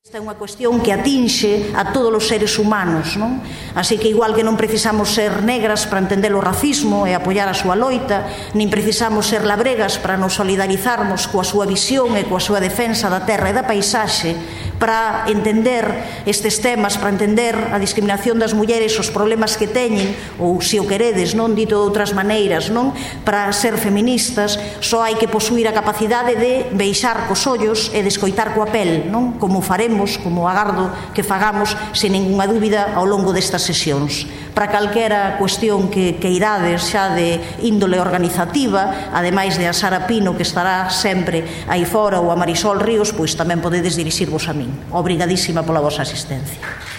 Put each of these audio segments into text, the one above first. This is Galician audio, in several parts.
Esta é unha cuestión que atinxe a todos os seres humanos, non? Así que igual que non precisamos ser negras para entender o racismo e apoiar a súa loita, nin precisamos ser labregas para nos solidarizarmos coa súa visión e coa súa defensa da terra e da paisaxe, para entender estes temas, para entender a discriminación das mulleres, os problemas que teñen, ou se o queredes, non dito de outras maneiras, non? Para ser feministas, só hai que posuir a capacidade de beixar cos ollos e de escoitar coa pel, non? Como faremos, como agardo que fagamos, sen ninguna dúbida, ao longo destas sesións. Para calquera cuestión que irades xa de índole organizativa, ademais de a Sara Pino, que estará sempre aí fora, ou a Marisol Ríos, pois tamén podedes dirixirvos a min. Obrigadísima pola vosa asistencia.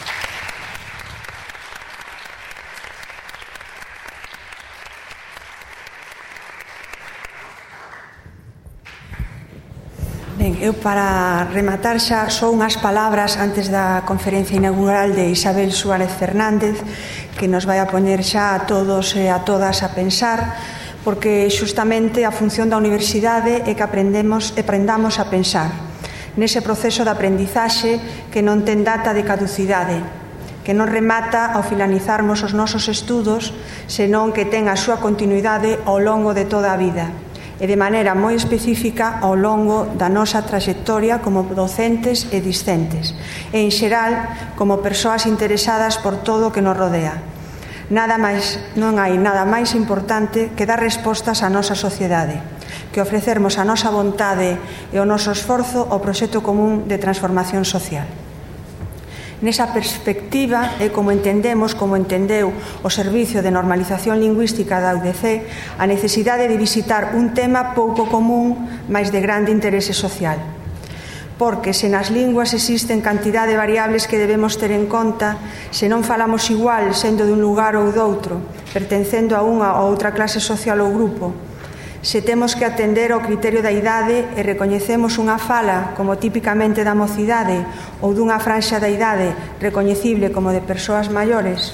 Ben, eu para rematar xa só unhas palabras antes da conferencia inaugural de Isabel Suárez Fernández, que nos vai a poñer xa a todos e a todas a pensar, porque xustamente a función da universidade é que aprendamos a pensar nese proceso de aprendizaxe que non ten data de caducidade, que non remata ao finalizarmos os nosos estudos, senón que ten a súa continuidade ao longo de toda a vida e de maneira moi específica ao longo da nosa traxectoria como docentes e discentes e, en xeral, como persoas interesadas por todo o que nos rodea. Non hai nada máis importante que dar respostas á nosa sociedade, que ofrecermos a nosa vontade e o noso esforzo ao proxecto común de transformación social. Nesa perspectiva é como entendemos, como entendeu o Servicio de Normalización Lingüística da UDC, a necesidade de visitar un tema pouco común, mais de grande interese social. Porque se nas linguas existen cantidad de variables que debemos ter en conta, se non falamos igual sendo de un lugar ou doutro, pertencendo a unha ou outra clase social ou grupo, se temos que atender ao criterio da idade e recoñecemos unha fala como típicamente da mocidade ou dunha franxa da idade recoñecible como de persoas maiores,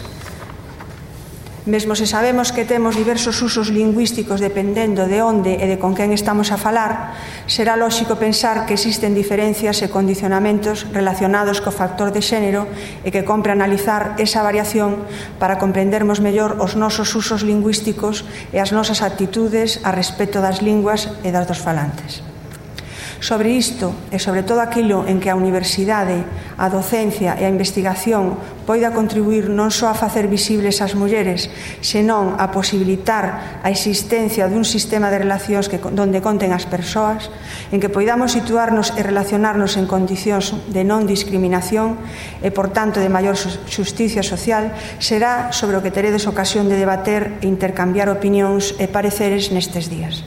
mesmo se sabemos que temos diversos usos lingüísticos dependendo de onde e de con quen estamos a falar, será lóxico pensar que existen diferencias e condicionamentos relacionados co factor de xénero e que compre analizar esa variación para comprendermos mellor os nosos usos lingüísticos e as nosas actitudes a respecto das linguas e das dos falantes. Sobre isto e sobre todo aquilo en que a universidade, a docencia e a investigación poida contribuir non só a facer visibles as mulleres, senón a posibilitar a existencia dun sistema de relacións donde conten as persoas, en que poidamos situarnos e relacionarnos en condicións de non discriminación e, por tanto, de maior xusticia social, será sobre o que teredes ocasión de debater e intercambiar opinións e pareceres nestes días.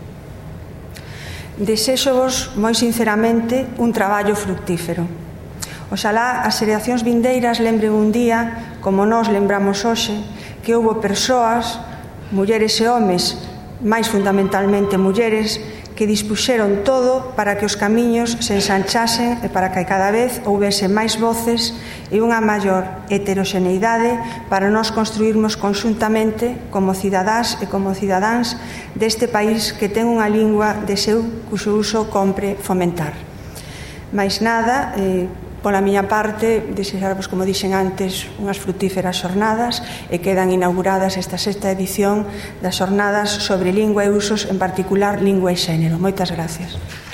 Desexo-vos, moi sinceramente, un traballo fructífero. Oxalá as xeracións vindeiras lembren un día, como nós lembramos hoxe, que houbo persoas, mulleres e homes, máis fundamentalmente mulleres, que dispuxeron todo para que os camiños se ensanchasen e para que cada vez houbese máis voces e unha maior heteroxeneidade para nós construirmos conxuntamente como cidadás e como cidadáns deste país que ten unha lingua de seu cuxo uso compre fomentar. Mais nada, pola miña parte, desexarvos, como dixen antes, unhas frutíferas xornadas e quedan inauguradas esta sexta edición das xornadas sobre lingua e usos, en particular lingua e xénero. Moitas gracias.